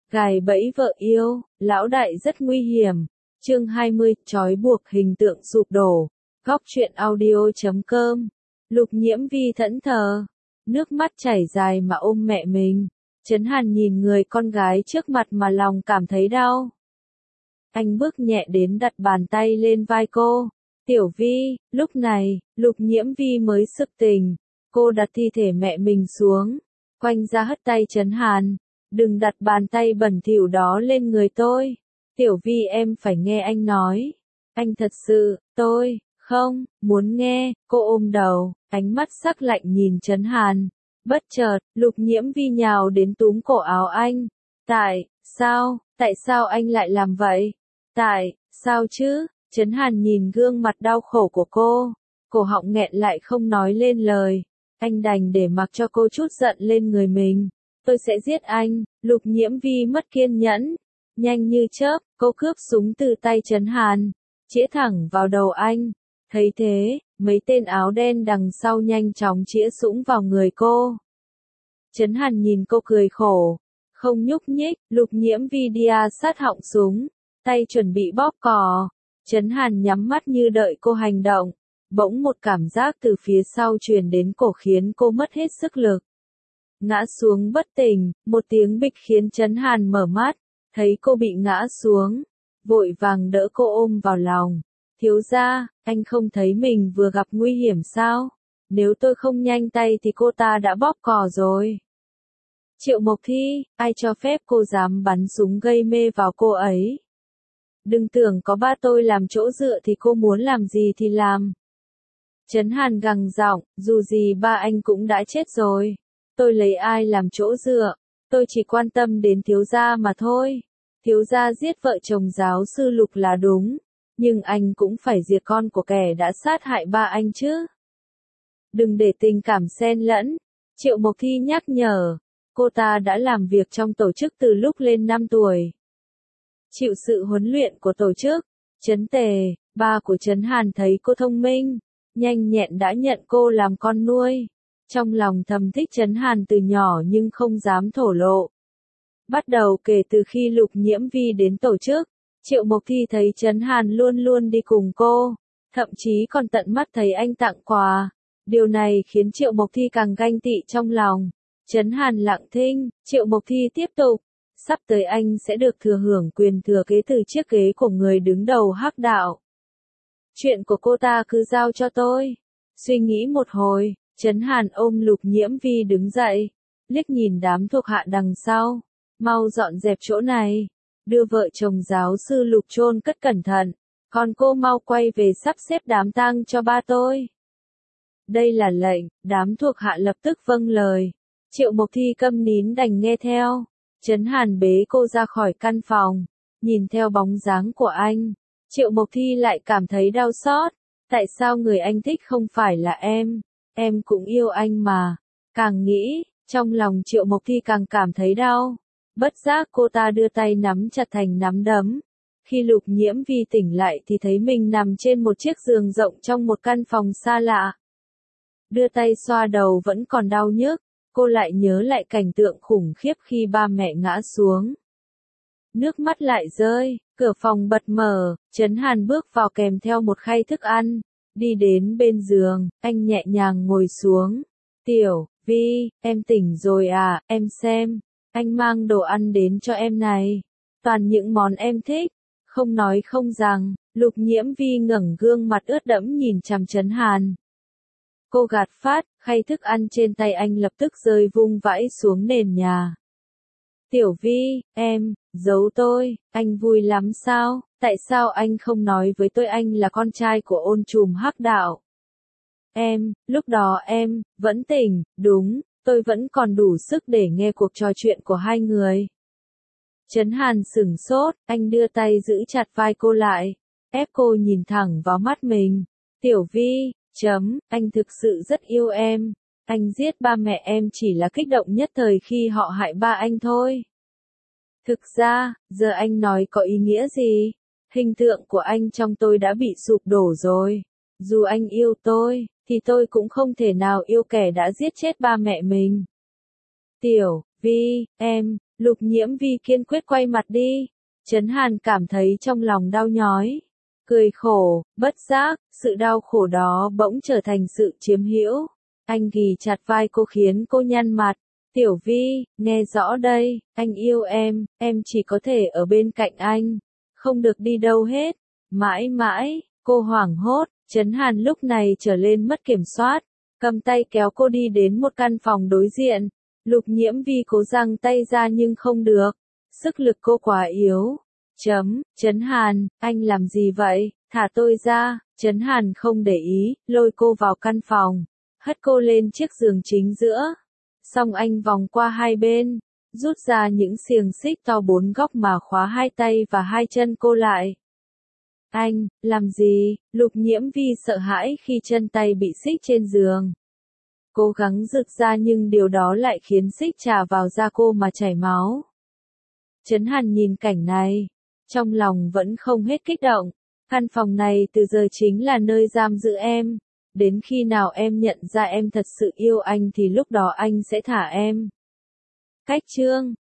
Gài bẫy vợ yêu, lão đại rất nguy hiểm. Chương 20, trói buộc hình tượng sụp đổ. Góc truyện audio.com. Lục Nhiễm Vi thẫn thờ, nước mắt chảy dài mà ôm mẹ mình. Trấn Hàn nhìn người con gái trước mặt mà lòng cảm thấy đau. Anh bước nhẹ đến đặt bàn tay lên vai cô. Tiểu Vi, lúc này, Lục Nhiễm Vi mới sực tỉnh. Cô đặt thi thể mẹ mình xuống, quanh ra hất tay Trấn Hàn. Đừng đặt bàn tay bẩn thỉu đó lên người tôi. Tiểu Vi em phải nghe anh nói. Anh thật sự, tôi, không, muốn nghe. Cô ôm đầu, ánh mắt sắc lạnh nhìn Trấn Hàn. Bất chợt, Lục Nhiễm Vi nhào đến túm cổ áo anh. Tại sao anh lại làm vậy? Tại sao chứ? Trấn Hàn nhìn gương mặt đau khổ của cô, cổ họng nghẹn lại không nói lên lời. Anh đành để mặc cho cô trút giận lên người mình. Tôi sẽ giết anh. Lục Nhiễm Vi mất kiên nhẫn. Nhanh như chớp, cô cướp súng từ tay Trấn Hàn, chĩa thẳng vào đầu anh. Thấy thế, mấy tên áo đen đằng sau nhanh chóng chĩa súng vào người cô. Trấn Hàn nhìn cô cười khổ, không nhúc nhích. Lục Nhiễm Vi đia sát họng súng, tay chuẩn bị bóp cò. Trấn Hàn nhắm mắt như đợi cô hành động. Bỗng một cảm giác từ phía sau truyền đến cổ khiến cô mất hết sức lực. Ngã xuống bất tỉnh, một tiếng bịch khiến Trấn Hàn mở mắt, thấy cô bị ngã xuống, vội vàng đỡ cô ôm vào lòng. Thiếu gia, anh không thấy mình vừa gặp nguy hiểm sao? Nếu tôi không nhanh tay thì cô ta đã bóp cò rồi. Triệu Mộc Thi, ai cho phép cô dám bắn súng gây mê vào cô ấy? Đừng tưởng có ba tôi làm chỗ dựa thì cô muốn làm gì thì làm. Trấn Hàn gằn giọng, dù gì ba anh cũng đã chết rồi. Tôi lấy ai làm chỗ dựa, tôi chỉ quan tâm đến thiếu gia mà thôi. Thiếu gia giết vợ chồng giáo sư Lục là đúng, nhưng anh cũng phải diệt con của kẻ đã sát hại ba anh chứ. Đừng để tình cảm xen lẫn, Triệu Mộc Thi nhắc nhở. Cô ta đã làm việc trong tổ chức từ lúc lên 5 tuổi. Chịu sự huấn luyện của tổ chức. Trấn Tề, ba của Trấn Hàn thấy cô thông minh, nhanh nhẹn đã nhận cô làm con nuôi. Trong lòng thầm thích Trấn Hàn từ nhỏ nhưng không dám thổ lộ. Bắt đầu kể từ khi Lục Nhiễm Vi đến tổ chức, Triệu Mộc Thi thấy Trấn Hàn luôn luôn đi cùng cô, thậm chí còn tận mắt thấy anh tặng quà. Điều này khiến Triệu Mộc Thi càng ganh tị trong lòng. Trấn Hàn lặng thinh, Triệu Mộc Thi tiếp tục. Sắp tới anh sẽ được thừa hưởng quyền thừa kế từ chiếc ghế của người đứng đầu Hắc Đạo. Chuyện của cô ta cứ giao cho tôi. Suy nghĩ một hồi, Trấn Hàn ôm Lục Nhiễm Vi đứng dậy, liếc nhìn đám thuộc hạ đằng sau. Mau dọn dẹp chỗ này, đưa vợ chồng giáo sư Lục chôn cất cẩn thận, còn cô mau quay về sắp xếp đám tang cho ba tôi. Đây là lệnh, đám thuộc hạ lập tức vâng lời. Triệu Mộc Thi câm nín đành nghe theo. Trấn Hàn bế cô ra khỏi căn phòng, nhìn theo bóng dáng của anh. Triệu Mộc Thi lại cảm thấy đau xót. Tại sao người anh thích không phải là em? Em cũng yêu anh mà. Càng nghĩ, trong lòng Triệu Mộc Thi càng cảm thấy đau. Bất giác cô ta đưa tay nắm chặt thành nắm đấm. Khi Lục Nhiễm Vi tỉnh lại thì thấy mình nằm trên một chiếc giường rộng trong một căn phòng xa lạ. Đưa tay xoa đầu vẫn còn đau nhức. Cô lại nhớ lại cảnh tượng khủng khiếp khi ba mẹ ngã xuống. Nước mắt lại rơi, cửa phòng bật mở, Trấn Hàn bước vào kèm theo một khay thức ăn. Đi đến bên giường, anh nhẹ nhàng ngồi xuống. Tiểu Vi, em tỉnh rồi à, em xem. Anh mang đồ ăn đến cho em này. Toàn những món em thích. Không nói không rằng, Lục Nhiễm Vi ngẩng gương mặt ướt đẫm nhìn chằm Trấn Hàn. Cô gạt phát, khay thức ăn trên tay anh lập tức rơi vung vãi xuống nền nhà. Tiểu Vi, em, giấu tôi, anh vui lắm sao? Tại sao anh không nói với tôi anh là con trai của ôn trùm Hắc Đạo? Lúc đó em, vẫn tỉnh, đúng, tôi vẫn còn đủ sức để nghe cuộc trò chuyện của hai người. Trấn Hàn sửng sốt, anh đưa tay giữ chặt vai cô lại, ép cô nhìn thẳng vào mắt mình. Tiểu Vi, anh thực sự rất yêu em. Anh giết ba mẹ em chỉ là kích động nhất thời khi họ hại ba anh thôi. Thực ra, giờ anh nói có ý nghĩa gì? Hình tượng của anh trong tôi đã bị sụp đổ rồi. Dù anh yêu tôi, thì tôi cũng không thể nào yêu kẻ đã giết chết ba mẹ mình. Tiểu Vi, Lục Nhiễm Vi kiên quyết quay mặt đi. Trấn Hàn cảm thấy trong lòng đau nhói. Cười khổ, bất giác, sự đau khổ đó bỗng trở thành sự chiếm hữu. Anh ghì chặt vai cô khiến cô nhăn mặt. Tiểu Vi, nghe rõ đây, anh yêu em chỉ có thể ở bên cạnh anh. Không được đi đâu hết. Mãi mãi, cô hoảng hốt, Trấn Hàn lúc này trở lên mất kiểm soát. Cầm tay kéo cô đi đến một căn phòng đối diện. Lục Nhiễm Vi cố giằng tay ra nhưng không được. Sức lực cô quá yếu. Trấn Hàn, anh làm gì vậy? Thả tôi ra. Trấn Hàn không để ý, lôi cô vào căn phòng. Hất cô lên chiếc giường chính giữa. Xong anh vòng qua hai bên. Rút ra những xiềng xích to 4 góc mà khóa hai tay và hai chân cô lại. Anh, làm gì? Lục Nhiễm Vi sợ hãi khi chân tay bị xích trên giường. Cố gắng giật ra nhưng điều đó lại khiến xích chà vào da cô mà chảy máu. Trấn Hàn nhìn cảnh này, trong lòng vẫn không hết kích động. Căn phòng này từ giờ chính là nơi giam giữ em. Đến khi nào em nhận ra em thật sự yêu anh thì lúc đó anh sẽ thả em. Cách chương